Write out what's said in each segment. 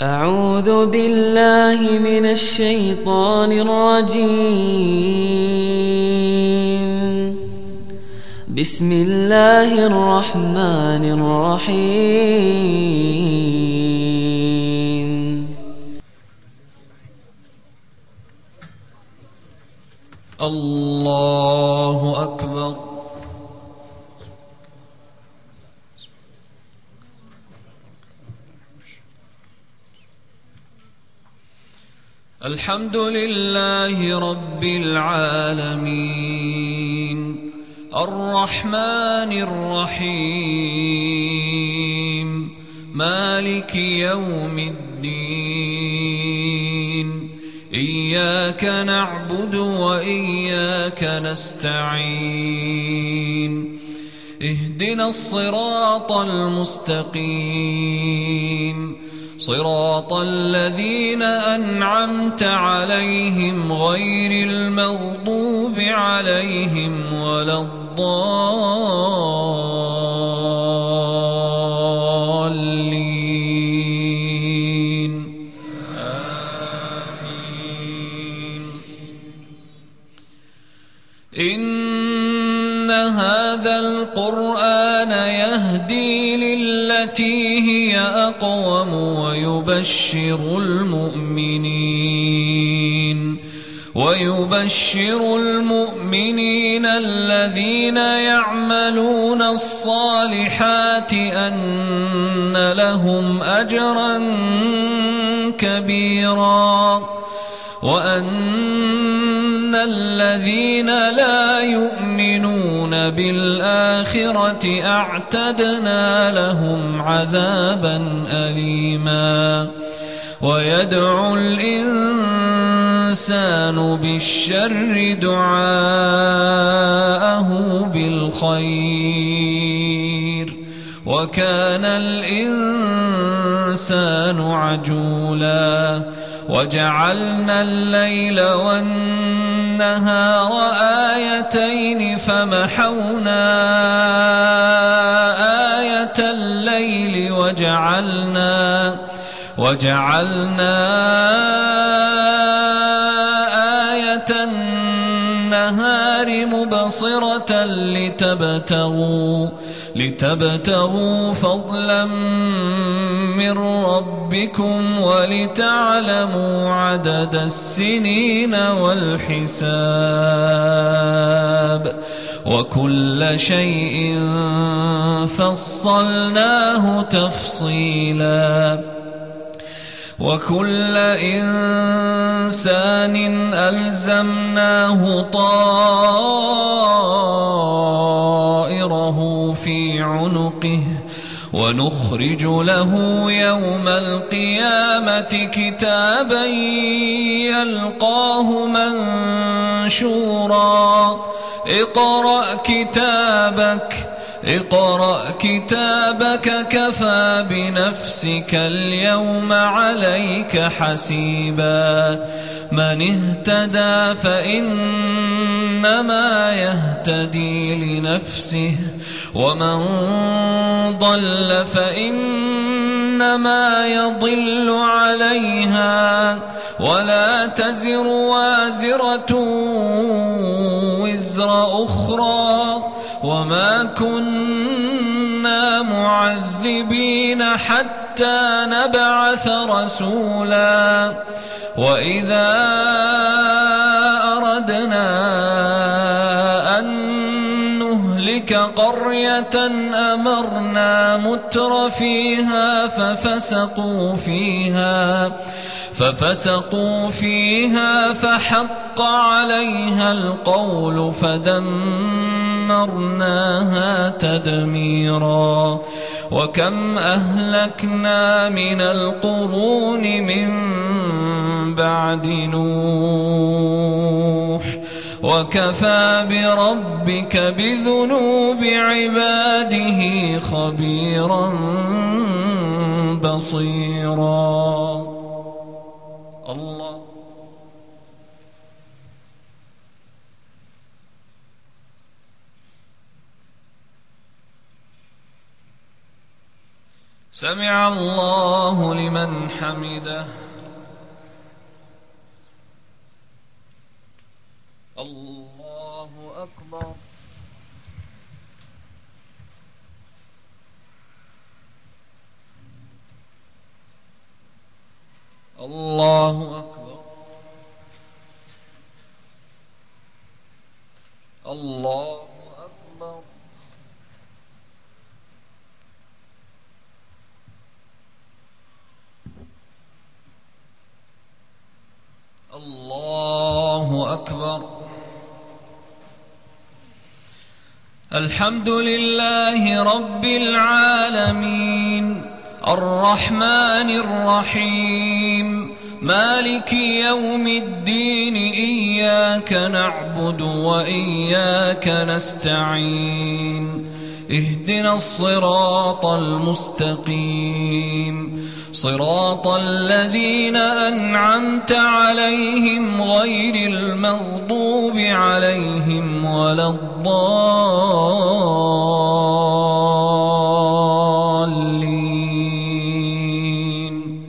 أعوذ بالله من الشيطان الرجيم. بسم الله الرحمن الرحيم. الله أكبر. الحمد لله رب العالمين، الرحمن الرحيم، مالك يوم الدين. إياك نعبد وإياك نستعين، اهدنا الصراط المستقيم، صراط الذين أنعمت عليهم غير المغضوب عليهم ولا الضالين. آمين. إن هذا القرآن يهدي للتي هي أقوم ويبشر المؤمنين الذين يعملون الصالحات أن لهم أجرا كبيرا، وأن الذين لا يؤمنون بالآخرة أعتدنا لهم عذابا أليما. ويدعو الإنسان بالشر دعاءه بالخير، وكان الإنسان عجولا. وجعلنا الليل والنهار آيتين فمحونا آية الليل وجعلنا آية النهار مبصرة لتبتغوا فضلا من ربكم ولتعلموا عدد السنين والحساب، وكل شيء فصلناه تفصيلا. وكل إنسان ألزمناه طائره في عنقه، ونخرج له يوم القيامة كتابا يلقاه منشورا. اقرأ كتابك كفى بنفسك اليوم عليك حسيبا. من اهتدى فإنما يهتدي لنفسه، ومن ضل فإنما يضل عليها، ولا تزر وازرة وزر أخرى، وما كنا معذبين حتى نبعث رسولا. وإذا أردنا أن نهلك قرية أمرنا متر فيها ففسقوا فيها فحق عليها القول فدمرناها تدميرا. وكم أهلكنا من القرون من بعد نوح، وكفى بربك بذنوب عباده خبيرا بصيرا. الله. سمع الله لمن حمده. الله أكبر. الله أكبر. الله أكبر. الله أكبر. الحمد لله رب العالمين الرحمن الرحيم مالك يوم الدين إياك نعبد وإياك نستعين اهدنا الصراط المستقيم صراط الذين أنعمت عليهم غير المغضوب عليهم ولا الضالين.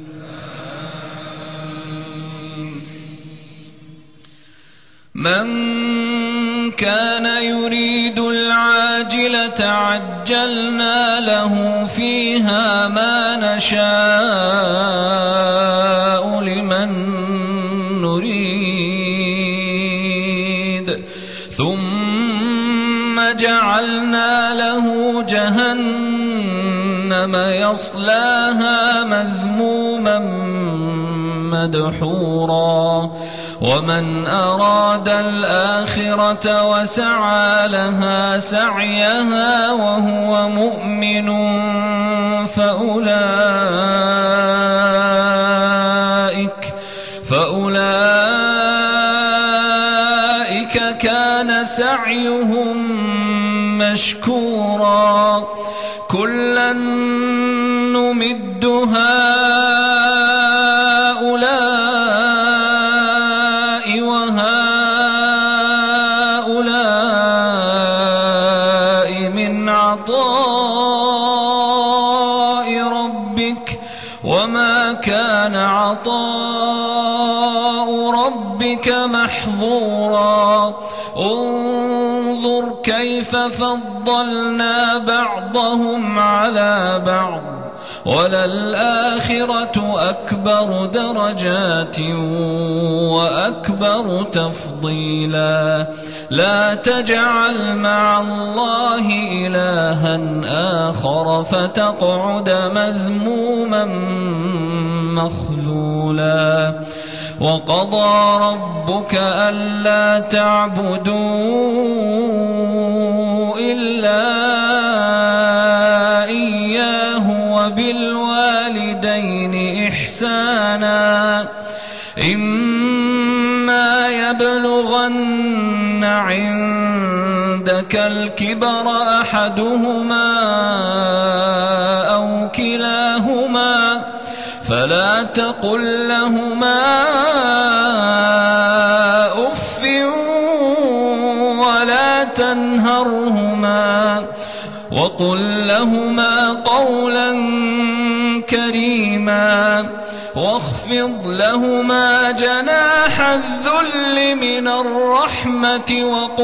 من كان يريد العاجلة عجلنا له فيها ما نشاء لمن نريد ثم جعلنا له جهنم يصلاها مذموما مدحورا ومن أراد الآخرة وسعى لها سعيها وهو مؤمن فأولئك كان سعيهم مشكورا كلا نمد هؤلاء وهؤلاء من عطاء ربك وما كان عطاء ربك محظورا انظر كيف فضلنا بعضهم على بعض وللآخرة أكبر درجات وأكبر تفضيلا لا تجعل مع الله إلها آخر فتقعد مذموما مخذولا وقضى ربك ألا تعبدوا إلا إياه وبالوالدين إحسانا إما يبلغن عندك الكبر أحدهما أو كلاهما فلا تقل لهما أف ولا تنهرهما وقل لهما قولا كريما واخفض لهما جناح الذل من الرحمة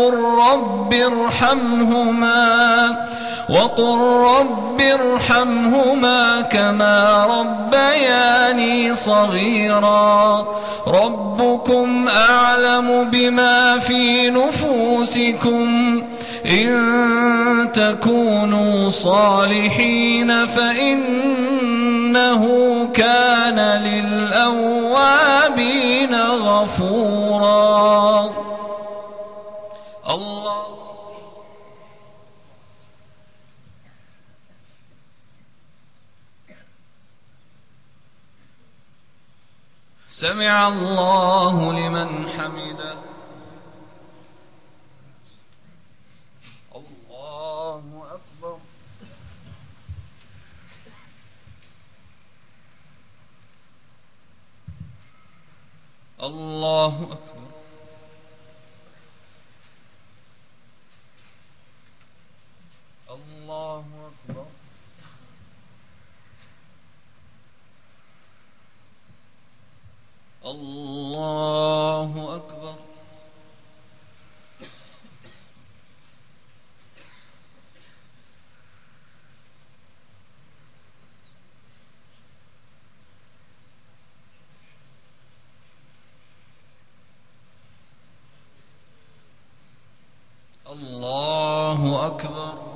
وقل رب ارحمهما كما ربياني صغيرا ربكم أعلم بما في نفوسكم إن تكونوا صالحين فإنه كان للأوابين غفورا. الله سمع الله لمن حمده. الله أكبر. الله أكبر. الله أكبر. الله أكبر. الله أكبر.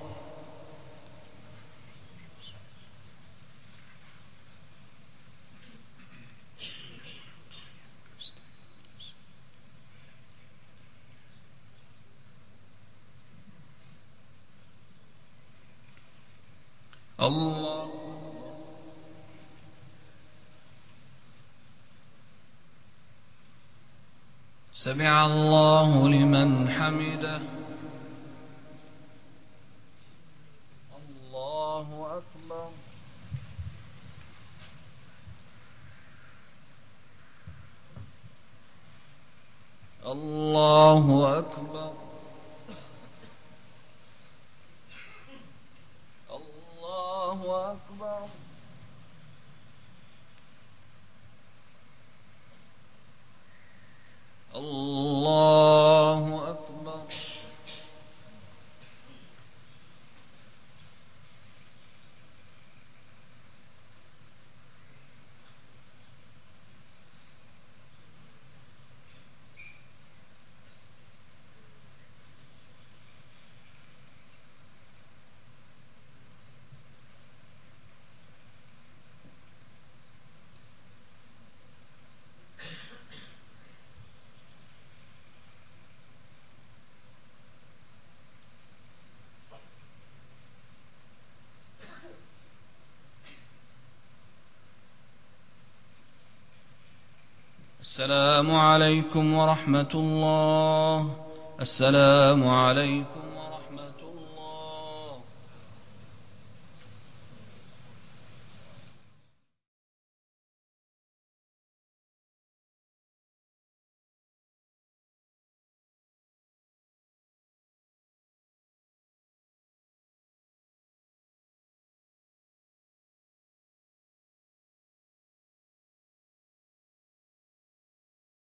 الله سمع الله لمن حمده. الله أكبر. الله أكبر. الله أكبر. الله أكبر. السلام عليكم ورحمة الله. السلام عليكم.